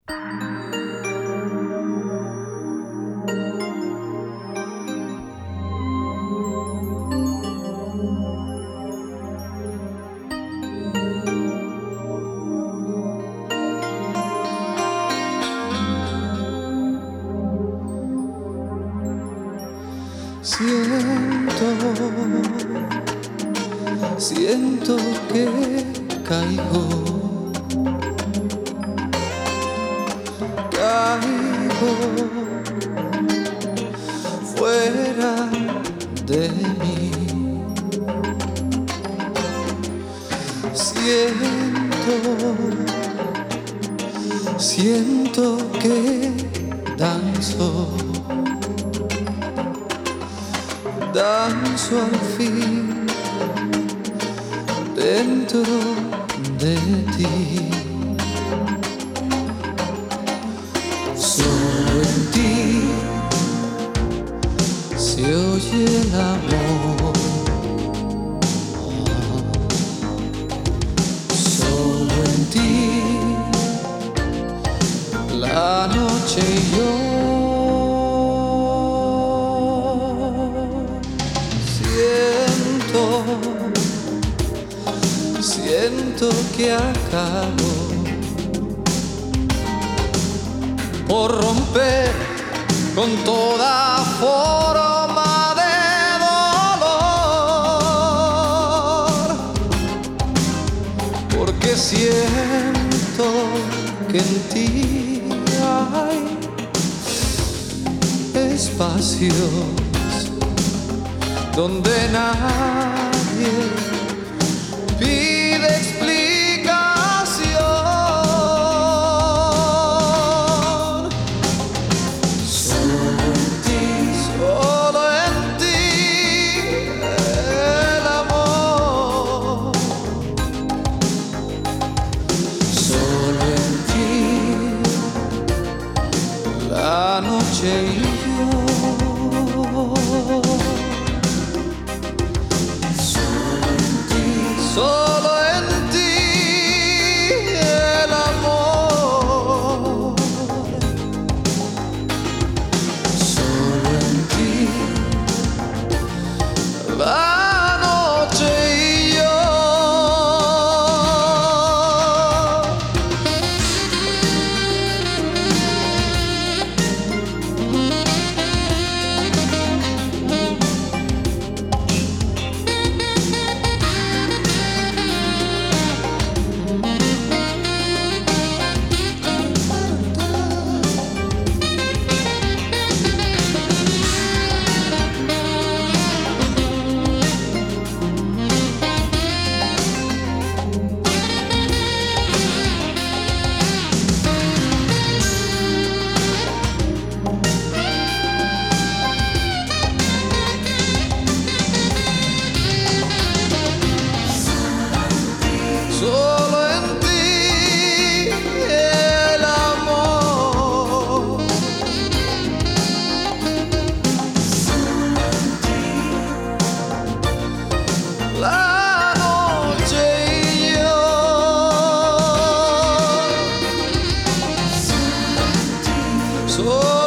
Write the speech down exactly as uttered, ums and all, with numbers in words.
Siento, siento que caigo, caigo fuera de mí. Siento, siento que danzo. Danzo al fin dentro de ti. Solo en ti se oye el amor. Solo en ti la noche y yo. Siento que acabo por romper con toda forma de dolor, porque siento que en ti hay espacios donde nadie pide explicación. Solo en ti, solo en ti el amor. Solo en ti la noche y yo. Solo en ti el amor. Solo en ti la noche y yo. Solo en ti el amor. Solo en ti la noche y yo. Solo en ti.